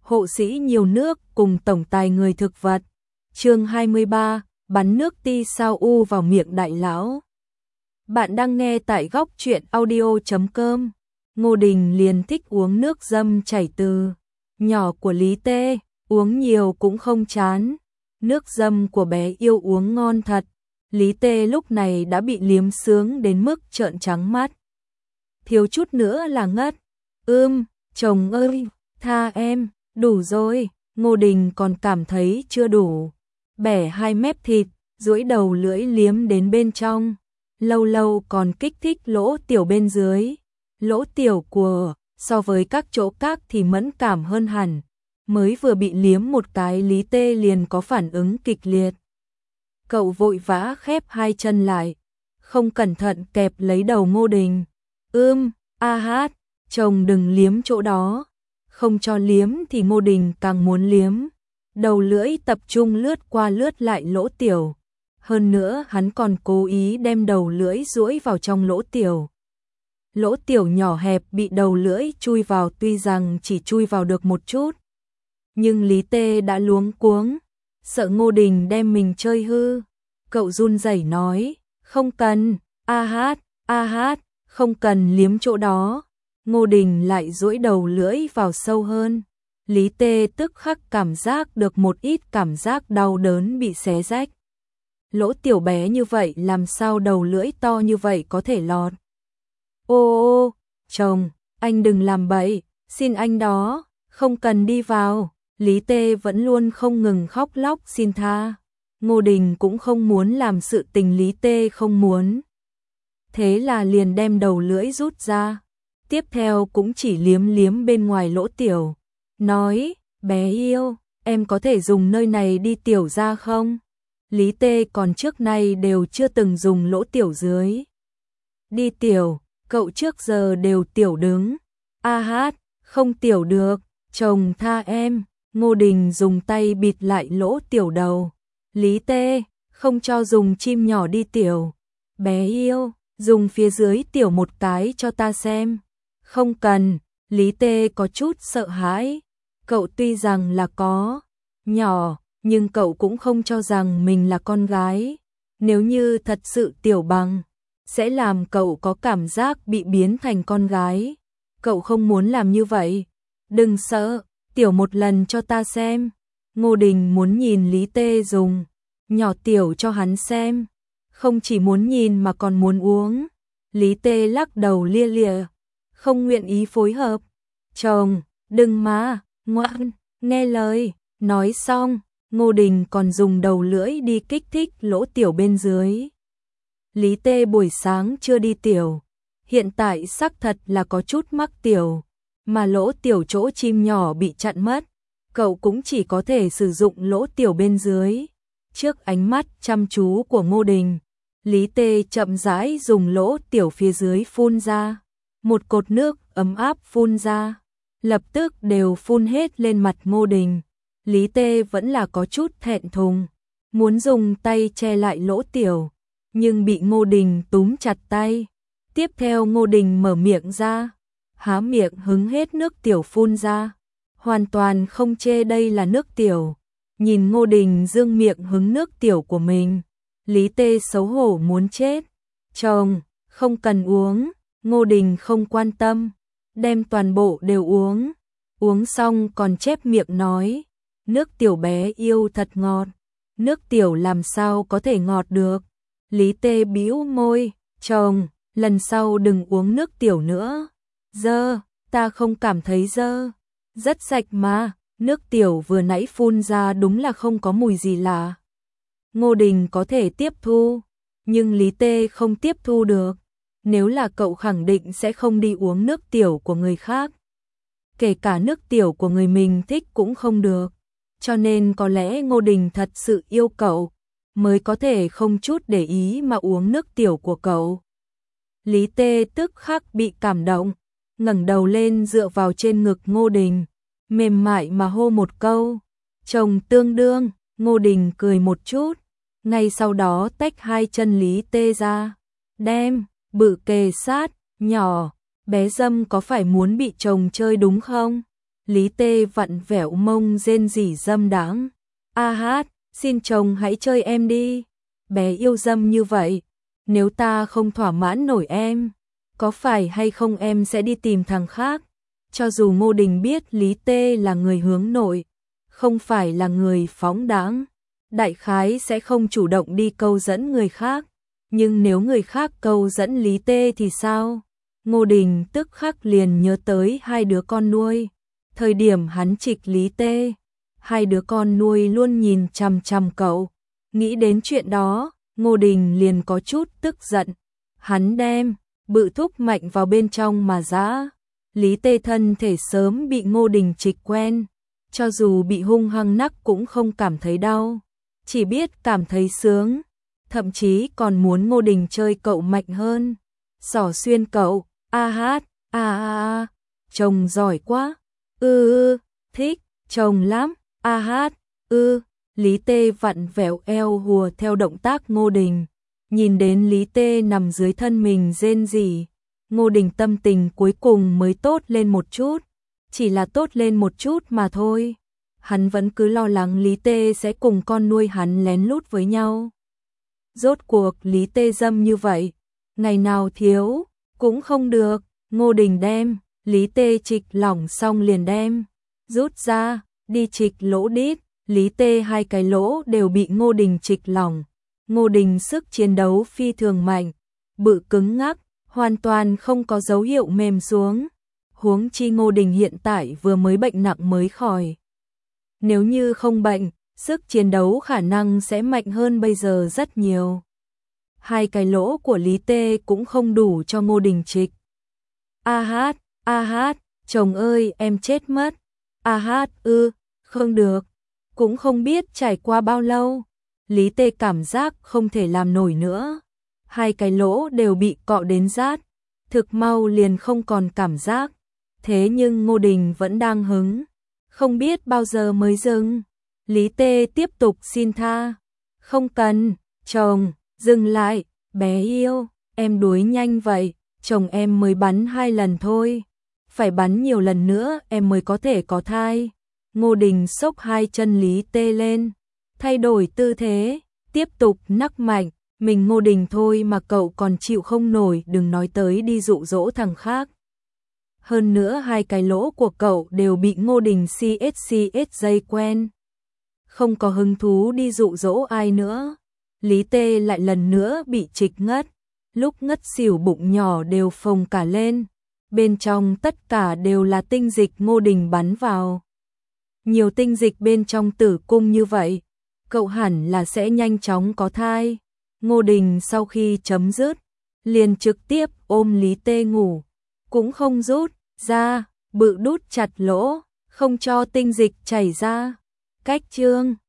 hộ sĩ nhiều nước cùng tổng tài người thực vật. Chương 23, bắn nước ti sao u vào miệng đại lão. Bạn đang nghe tại góc truyện audio.com. Ngô Đình liền thích uống nước dâm chảy từ nhỏ của Lý Tê, uống nhiều cũng không chán. Nước dâm của bé yêu uống ngon thật. Lý Tê lúc này đã bị liếm sướng đến mức trợn trắng mắt. Thiếu chút nữa là ngất. Chồng ơi, tha em, đủ rồi. Ngô Đình còn cảm thấy chưa đủ. Bẻ 2 mép thịt, duỗi đầu lưỡi liếm đến bên trong. Lâu lâu còn kích thích lỗ tiểu bên dưới. Lỗ tiểu của so với các chỗ khác thì mẫn cảm hơn hẳn. Mới vừa bị liếm một cái Lý Tê liền có phản ứng kịch liệt. Cậu vội vã khép 2 chân lại, không cẩn thận kẹp lấy đầu Ngô Đình. Chồng đừng liếm chỗ đó. Không cho liếm thì Ngô Đình càng muốn liếm. Đầu lưỡi tập trung lướt qua lướt lại lỗ tiểu. Hơn nữa hắn còn cố ý đem đầu lưỡi duỗi vào trong lỗ tiểu. Lỗ tiểu nhỏ hẹp bị đầu lưỡi chui vào, tuy rằng chỉ chui vào được một chút. Nhưng Lý Tê đã luống cuống, sợ Ngô Đình đem mình chơi hư. Cậu run rẩy nói, không cần, không cần liếm chỗ đó. Ngô Đình lại duỗi đầu lưỡi vào sâu hơn. Lý Tê tức khắc cảm giác được một ít cảm giác đau đớn bị xé rách. Lỗ tiểu bé như vậy làm sao đầu lưỡi to như vậy có thể lọt. Chồng, anh đừng làm bậy, xin anh đó, không cần đi vào. Lý Tê vẫn luôn không ngừng khóc lóc xin tha. Ngô Đình cũng không muốn làm sự tình Lý Tê không muốn. Thế là liền đem đầu lưỡi rút ra. Tiếp theo cũng chỉ liếm liếm bên ngoài lỗ tiểu. Nói, bé yêu, em có thể dùng nơi này đi tiểu ra không? Lý Tê còn trước nay đều chưa từng dùng lỗ tiểu dưới. Đi tiểu, cậu trước giờ đều tiểu đứng. Không tiểu được, chồng tha em. Ngô Đình dùng tay bịt lại lỗ tiểu đầu. Lý Tê, không cho dùng chim nhỏ đi tiểu. Bé yêu, dùng phía dưới tiểu một cái cho ta xem. Không cần, Lý Tê có chút sợ hãi. Cậu tuy rằng là có nhỏ, nhưng cậu cũng không cho rằng mình là con gái. Nếu như thật sự tiểu bằng, sẽ làm cậu có cảm giác bị biến thành con gái. Cậu không muốn làm như vậy. Đừng sợ, tiểu một lần cho ta xem. Ngô Đình muốn nhìn Lý Tê dùng nhỏ tiểu cho hắn xem. Không chỉ muốn nhìn mà còn muốn uống. Lý Tê lắc đầu lia lịa, không nguyện ý phối hợp. Chồng, đừng mà, ngoan, nghe lời. Nói xong, Ngô Đình còn dùng đầu lưỡi đi kích thích lỗ tiểu bên dưới. Lý Tê buổi sáng chưa đi tiểu, hiện tại xác thật là có chút mắc tiểu, mà lỗ tiểu chỗ chim nhỏ bị chặn mất. Cậu cũng chỉ có thể sử dụng lỗ tiểu bên dưới. Trước ánh mắt chăm chú của Ngô Đình, Lý Tê chậm rãi dùng lỗ tiểu phía dưới phun ra. Một cột nước ấm áp phun ra, lập tức đều phun hết lên mặt Ngô Đình. Lý Tê vẫn là có chút thẹn thùng, muốn dùng tay che lại lỗ tiểu, nhưng bị Ngô Đình túm chặt tay. Tiếp theo Ngô Đình mở miệng ra, há miệng hứng hết nước tiểu phun ra, hoàn toàn không chê đây là nước tiểu. Nhìn Ngô Đình dương miệng hứng nước tiểu của mình, Lý Tê xấu hổ muốn chết. Chồng, không cần uống. Ngô Đình không quan tâm, đem toàn bộ đều uống. Uống xong còn chép miệng nói, nước tiểu bé yêu thật ngọt. Nước tiểu làm sao có thể ngọt được. Lý Tê bĩu môi, chồng, lần sau đừng uống nước tiểu nữa. Dơ, ta không cảm thấy dơ. Rất sạch mà, nước tiểu vừa nãy phun ra đúng là không có mùi gì lạ. Ngô Đình có thể tiếp thu, nhưng Lý Tê không tiếp thu được. Nếu là cậu khẳng định sẽ không đi uống nước tiểu của người khác. Kể cả nước tiểu của người mình thích cũng không được. Cho nên có lẽ Ngô Đình thật sự yêu cậu, mới có thể không chút để ý mà uống nước tiểu của cậu. Lý Tê tức khắc bị cảm động, ngẩng đầu lên dựa vào trên ngực Ngô Đình, mềm mại mà hô một câu, chồng tương đương. Ngô Đình cười một chút, ngay sau đó tách 2 chân Lý Tê ra, đem bự kề sát, nhỏ, bé dâm có phải muốn bị chồng chơi đúng không? Lý Tê vặn vẹo mông rên rỉ dâm đãng. A hát, xin chồng hãy chơi em đi. Bé yêu dâm như vậy, nếu ta không thỏa mãn nổi em, có phải hay không em sẽ đi tìm thằng khác. Cho dù Ngô Đình biết Lý Tê là người hướng nội, không phải là người phóng đãng, đại khái sẽ không chủ động đi câu dẫn người khác. Nhưng nếu người khác câu dẫn Lý Tê thì sao? Ngô Đình tức khắc liền nhớ tới hai đứa con nuôi. Thời điểm hắn trịch Lý Tê, hai đứa con nuôi luôn nhìn chằm chằm cậu. Nghĩ đến chuyện đó, Ngô Đình liền có chút tức giận. Hắn đem bự thúc mạnh vào bên trong mà giã. Lý Tê thân thể sớm bị Ngô Đình trịch quen, cho dù bị hung hăng nắc cũng không cảm thấy đau, chỉ biết cảm thấy sướng, thậm chí còn muốn Ngô Đình chơi cậu mạnh hơn. Xỏ xuyên cậu, a hát, a, chồng giỏi quá, thích, chồng lắm, a hát, Lý Tê vặn vẹo eo hùa theo động tác Ngô Đình, nhìn đến Lý Tê nằm dưới thân mình rên rỉ, Ngô Đình tâm tình cuối cùng mới tốt lên một chút, chỉ là tốt lên một chút mà thôi. Hắn vẫn cứ lo lắng Lý Tê sẽ cùng con nuôi hắn lén lút với nhau. Rốt cuộc Lý Tê dâm như vậy, ngày nào thiếu cũng không được. Ngô Đình đem Lý Tê trịch lỏng xong liền đem rút ra, đi trịch lỗ đít. Lý Tê hai cái lỗ đều bị Ngô Đình trịch lỏng. Ngô Đình sức chiến đấu phi thường mạnh, bự cứng ngắc, hoàn toàn không có dấu hiệu mềm xuống. Huống chi Ngô Đình hiện tại vừa mới bệnh nặng mới khỏi. Nếu như không bệnh, sức chiến đấu khả năng sẽ mạnh hơn bây giờ rất nhiều. Hai cái lỗ của Lý Tê cũng không đủ cho Ngô Đình trịch. A hát, chồng ơi em chết mất. A hát, không được. Cũng không biết trải qua bao lâu, Lý Tê cảm giác không thể làm nổi nữa. Hai cái lỗ đều bị cọ đến rát, thực mau liền không còn cảm giác. Thế nhưng Ngô Đình vẫn đang hứng, không biết bao giờ mới dừng. Lý Tê tiếp tục xin tha. Không cần, chồng, dừng lại, bé yêu, em đuối nhanh vậy, chồng em mới bắn 2 lần thôi. Phải bắn nhiều lần nữa em mới có thể có thai. Ngô Đình xốc hai chân Lý Tê lên, thay đổi tư thế, tiếp tục nắc mạnh. Mình Ngô Đình thôi mà cậu còn chịu không nổi, đừng nói tới đi dụ dỗ thằng khác. Hơn nữa hai cái lỗ của cậu đều bị Ngô Đình CSCS dây quen, không có hứng thú đi dụ dỗ ai nữa. Lý Tê lại lần nữa bị trịch ngất, lúc ngất xỉu bụng nhỏ đều phồng cả lên, bên trong tất cả đều là tinh dịch Ngô Đình bắn vào. Nhiều tinh dịch bên trong tử cung như vậy, cậu hẳn là sẽ nhanh chóng có thai. Ngô Đình sau khi chấm dứt, liền trực tiếp ôm Lý Tê ngủ, cũng không rút ra, bự đút chặt lỗ, không cho tinh dịch chảy ra. Cách chương